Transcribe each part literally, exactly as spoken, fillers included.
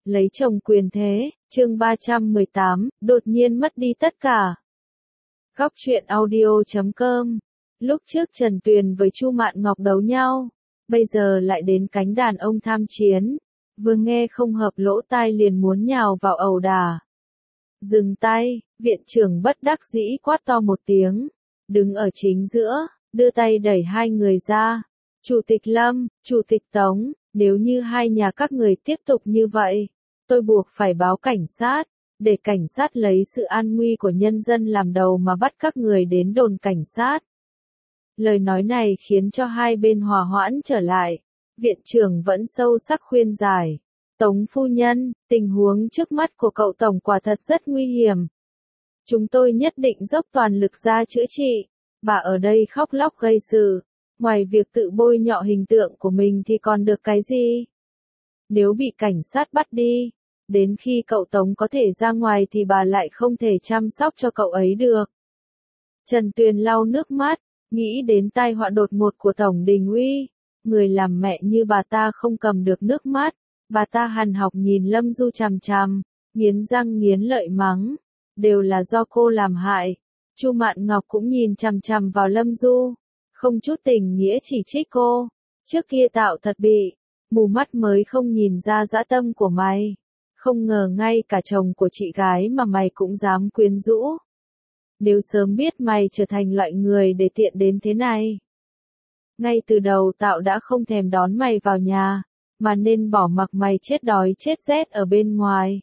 Lấy chồng quyền thế, chương ba trăm mười tám, đột nhiên mất đi tất cả. Góc truyện audio chấm com. Lúc trước Trần Tuyền với Chu Mạn Ngọc đấu nhau, bây giờ lại đến cánh đàn ông tham chiến. Vừa nghe không hợp lỗ tai liền muốn nhào vào ẩu đả. Dừng tay, viện trưởng bất đắc dĩ quát to một tiếng, đứng ở chính giữa, đưa tay đẩy hai người ra. Chủ tịch Lâm, Chủ tịch Tống, nếu như hai nhà các người tiếp tục như vậy, tôi buộc phải báo cảnh sát, để cảnh sát lấy sự an nguy của nhân dân làm đầu mà bắt các người đến đồn cảnh sát. Lời nói này khiến cho hai bên hòa hoãn trở lại. Viện trưởng vẫn sâu sắc khuyên giải. Tống phu nhân, tình huống trước mắt của cậu Tổng quả thật rất nguy hiểm. Chúng tôi nhất định dốc toàn lực ra chữa trị. Bà ở đây khóc lóc gây sự. Ngoài việc tự bôi nhọ hình tượng của mình thì còn được cái gì? Nếu bị cảnh sát bắt đi, đến khi cậu Tống có thể ra ngoài thì bà lại không thể chăm sóc cho cậu ấy được. Trần Tuyền lau nước mắt, nghĩ đến tai họa đột ngột của Tổng Đình Uy. Người làm mẹ như bà ta không cầm được nước mắt. Bà ta hằn học nhìn Lâm Du chằm chằm, nghiến răng nghiến lợi mắng. Đều là do cô làm hại. Chu Mạn Ngọc cũng nhìn chằm chằm vào Lâm Du, không chút tình nghĩa chỉ trích cô. Trước kia tạo thật bị mù mắt mới không nhìn ra dã tâm của mày. Không ngờ ngay cả chồng của chị gái mà mày cũng dám quyến rũ. Nếu sớm biết mày trở thành loại người để tiện đến thế này, ngay từ đầu Tạo đã không thèm đón mày vào nhà, mà nên bỏ mặc mày chết đói chết rét ở bên ngoài.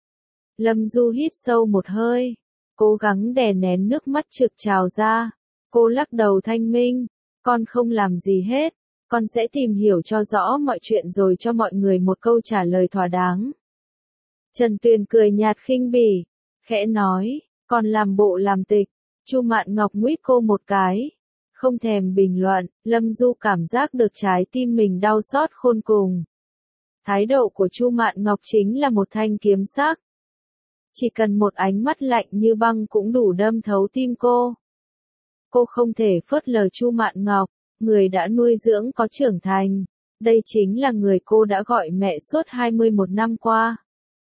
Lâm Du hít sâu một hơi, cố gắng đè nén nước mắt trực trào ra. Cô lắc đầu thanh minh, con không làm gì hết, con sẽ tìm hiểu cho rõ mọi chuyện rồi cho mọi người một câu trả lời thỏa đáng. Trần Tuyền cười nhạt khinh bỉ, khẽ nói, còn làm bộ làm tịch. Chu Mạn Ngọc nguýt cô một cái, không thèm bình luận. Lâm Du cảm giác được trái tim mình đau xót khôn cùng. Thái độ của Chu Mạn Ngọc chính là một thanh kiếm sắc. Chỉ cần một ánh mắt lạnh như băng cũng đủ đâm thấu tim cô. Cô không thể phớt lờ Chu Mạn Ngọc, người đã nuôi dưỡng có trưởng thành. Đây chính là người cô đã gọi mẹ suốt hai mươi mốt năm qua.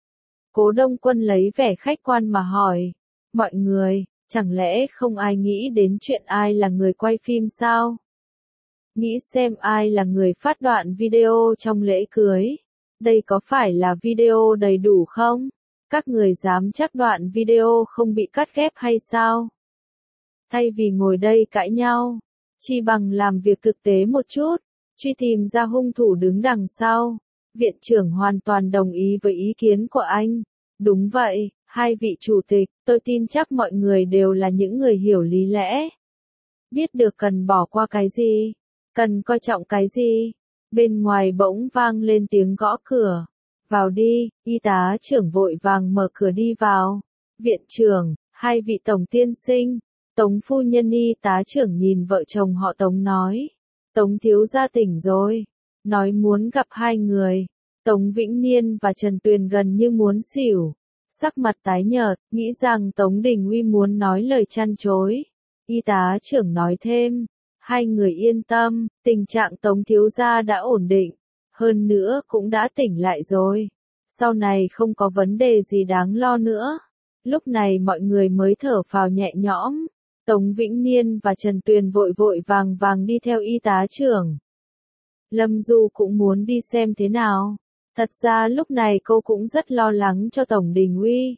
Cố Đông Quân lấy vẻ khách quan mà hỏi, mọi người, chẳng lẽ không ai nghĩ đến chuyện ai là người quay phim sao? Nghĩ xem ai là người phát đoạn video trong lễ cưới? Đây có phải là video đầy đủ không? Các người dám chắc đoạn video không bị cắt ghép hay sao? Thay vì ngồi đây cãi nhau, chi bằng làm việc thực tế một chút, truy tìm ra hung thủ đứng đằng sau. Viện trưởng hoàn toàn đồng ý với ý kiến của anh. Đúng vậy, hai vị chủ tịch, tôi tin chắc mọi người đều là những người hiểu lý lẽ. Biết được cần bỏ qua cái gì, cần coi trọng cái gì. Bên ngoài bỗng vang lên tiếng gõ cửa. Vào đi, y tá trưởng vội vàng mở cửa đi vào. Viện trưởng, hai vị tổng tiên sinh. Tống phu nhân y tá trưởng nhìn vợ chồng họ Tống nói. Tống thiếu gia tỉnh rồi. Nói muốn gặp hai người. Tống Vĩnh Niên và Trần Tuyền gần như muốn xỉu. Sắc mặt tái nhợt, nghĩ rằng Tống Đình Uy muốn nói lời chăn chối. Y tá trưởng nói thêm. Hai người yên tâm, tình trạng Tống thiếu gia đã ổn định. Hơn nữa cũng đã tỉnh lại rồi. Sau này không có vấn đề gì đáng lo nữa. Lúc này mọi người mới thở phào nhẹ nhõm. Tống Vĩnh Niên và Trần Tuyền vội vội vàng vàng đi theo y tá trưởng. Lâm Du cũng muốn đi xem thế nào. Thật ra lúc này cô cũng rất lo lắng cho Tổng Đình Uy.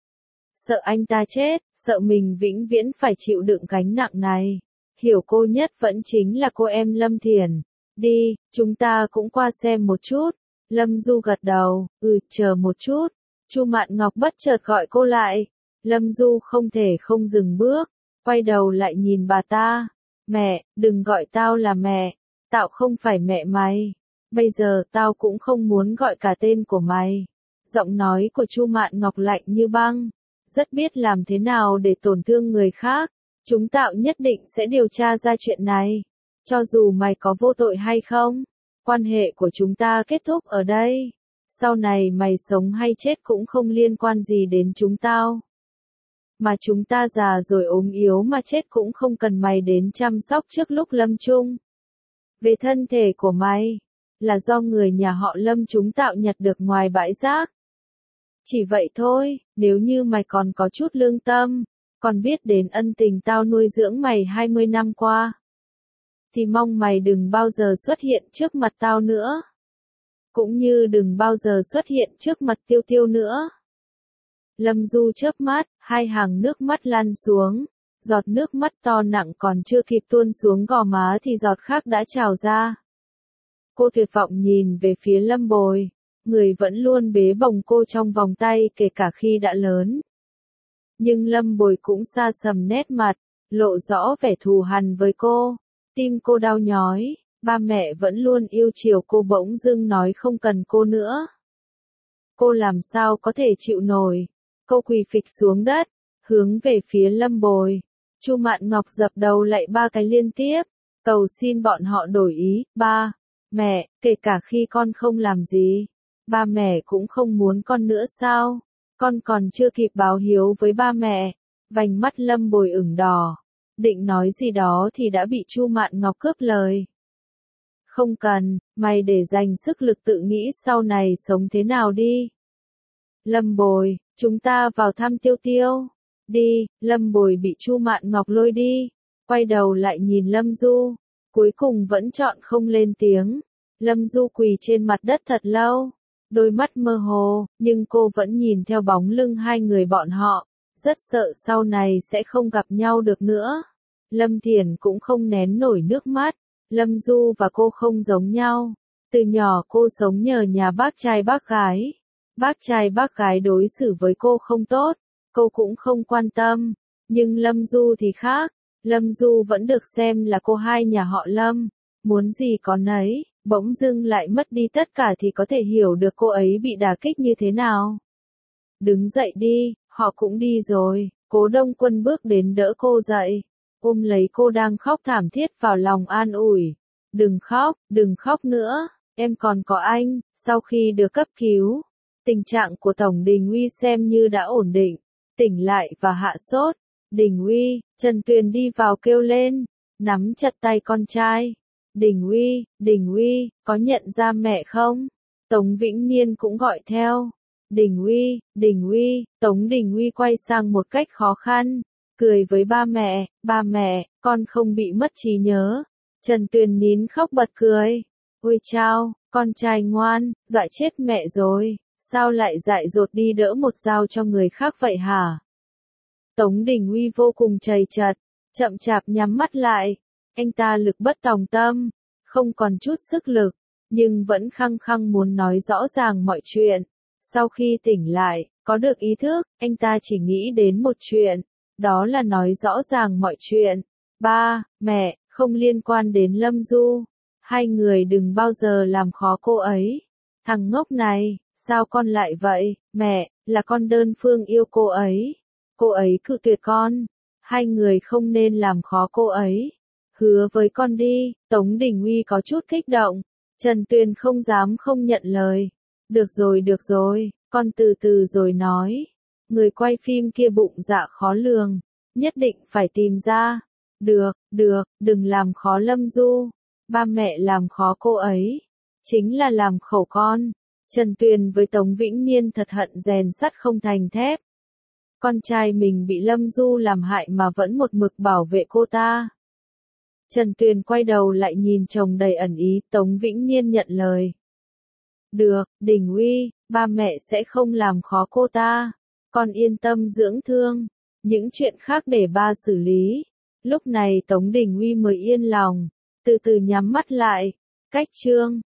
Sợ anh ta chết, sợ mình vĩnh viễn phải chịu đựng gánh nặng này. Hiểu cô nhất vẫn chính là cô em Lâm Thiển. Đi, chúng ta cũng qua xem một chút. Lâm Du gật đầu, ừ, chờ một chút. Chu Mạn Ngọc bất chợt gọi cô lại. Lâm Du không thể không dừng bước, quay đầu lại nhìn bà ta. Mẹ, đừng gọi tao là mẹ. Tạo không phải mẹ mày. Bây giờ tao cũng không muốn gọi cả tên của mày. Giọng nói của Chu Mạn Ngọc lạnh như băng. Rất biết làm thế nào để tổn thương người khác. Chúng Tạo nhất định sẽ điều tra ra chuyện này. Cho dù mày có vô tội hay không, quan hệ của chúng ta kết thúc ở đây. Sau này mày sống hay chết cũng không liên quan gì đến chúng tao. Mà chúng ta già rồi ốm yếu mà chết cũng không cần mày đến chăm sóc trước lúc lâm chung. Về thân thể của mày, là do người nhà họ Lâm chúng Tạo nhặt được ngoài bãi rác. Chỉ vậy thôi, nếu như mày còn có chút lương tâm, còn biết đến ân tình tao nuôi dưỡng mày hai mươi năm qua, thì mong mày đừng bao giờ xuất hiện trước mặt tao nữa. Cũng như đừng bao giờ xuất hiện trước mặt Tiêu Tiêu nữa. Lâm Du chớp mắt, hai hàng nước mắt lăn xuống. Giọt nước mắt to nặng còn chưa kịp tuôn xuống gò má thì giọt khác đã trào ra. Cô tuyệt vọng nhìn về phía Lâm Bồi. Người vẫn luôn bế bồng cô trong vòng tay kể cả khi đã lớn. Nhưng Lâm Bồi cũng xa sầm nét mặt, lộ rõ vẻ thù hằn với cô. Tim cô đau nhói, ba mẹ vẫn luôn yêu chiều cô bỗng dưng nói không cần cô nữa. Cô làm sao có thể chịu nổi. Cô quỳ phịch xuống đất, hướng về phía Lâm Bồi. Chu Mạn Ngọc dập đầu lạy ba cái liên tiếp, cầu xin bọn họ đổi ý. Ba, mẹ, kể cả khi con không làm gì, ba mẹ cũng không muốn con nữa sao? Con còn chưa kịp báo hiếu với ba mẹ. Vành mắt Lâm Bồi ửng đỏ, định nói gì đó thì đã bị Chu Mạn Ngọc cướp lời. Không cần, mày để dành sức lực tự nghĩ sau này sống thế nào đi. Lâm Bồi, chúng ta vào thăm Tiêu Tiêu. Đi, Lâm Bồi bị Chu Mạn Ngọc lôi đi. Quay đầu lại nhìn Lâm Du, cuối cùng vẫn chọn không lên tiếng. Lâm Du quỳ trên mặt đất thật lâu, đôi mắt mơ hồ, nhưng cô vẫn nhìn theo bóng lưng hai người bọn họ, rất sợ sau này sẽ không gặp nhau được nữa. Lâm Thiển cũng không nén nổi nước mắt. Lâm Du và cô không giống nhau. Từ nhỏ cô sống nhờ nhà bác trai bác gái. Bác trai bác gái đối xử với cô không tốt, cô cũng không quan tâm. Nhưng Lâm Du thì khác. Lâm Du vẫn được xem là cô hai nhà họ Lâm. Muốn gì có nấy, bỗng dưng lại mất đi tất cả thì có thể hiểu được cô ấy bị đả kích như thế nào. Đứng dậy đi, họ cũng đi rồi. Cố Đông Quân bước đến đỡ cô dậy, ôm lấy cô đang khóc thảm thiết vào lòng an ủi. Đừng khóc, đừng khóc nữa, em còn có anh. Sau khi được cấp cứu, tình trạng của Tổng Đình Uy xem như đã ổn định, tỉnh lại và hạ sốt. Đình Uy, Trần Tuyền đi vào kêu lên, nắm chặt tay con trai. Đình Uy, Đình Uy, có nhận ra mẹ không? Tống Vĩnh Niên cũng gọi theo. Đình Uy, Đình Uy, Tống Đình Uy quay sang một cách khó khăn, cười với ba mẹ. Ba mẹ, con không bị mất trí nhớ. Trần Tuyền nín khóc bật cười. Ôi chao, con trai ngoan, dọa chết mẹ rồi, sao lại dại dột đi đỡ một dao cho người khác vậy hả? Tống Đình Uy vô cùng trầy trật, chậm chạp nhắm mắt lại. Anh ta lực bất tòng tâm, không còn chút sức lực, nhưng vẫn khăng khăng muốn nói rõ ràng mọi chuyện. Sau khi tỉnh lại, có được ý thức, anh ta chỉ nghĩ đến một chuyện, đó là nói rõ ràng mọi chuyện. Ba, mẹ, không liên quan đến Lâm Du. Hai người đừng bao giờ làm khó cô ấy. Thằng ngốc này, sao con lại vậy? Mẹ, là con đơn phương yêu cô ấy. Cô ấy cự tuyệt con. Hai người không nên làm khó cô ấy. Hứa với con đi. Tống Đình Uy có chút kích động. Trần Tuyền không dám không nhận lời. Được rồi được rồi, con từ từ rồi nói. Người quay phim kia bụng dạ khó lường, nhất định phải tìm ra. Được, được, đừng làm khó Lâm Du. Ba mẹ làm khó cô ấy, chính là làm khổ con. Trần Tuyền với Tống Vĩnh Niên thật hận rèn sắt không thành thép. Con trai mình bị Lâm Du làm hại mà vẫn một mực bảo vệ cô ta. Trần Tuyền quay đầu lại nhìn chồng đầy ẩn ý. Tống Vĩnh Niên nhận lời. Được, Đình Uy, ba mẹ sẽ không làm khó cô ta. Con yên tâm dưỡng thương, những chuyện khác để ba xử lý. Lúc này Tống Đình Uy mới yên lòng, từ từ nhắm mắt lại. Cách chương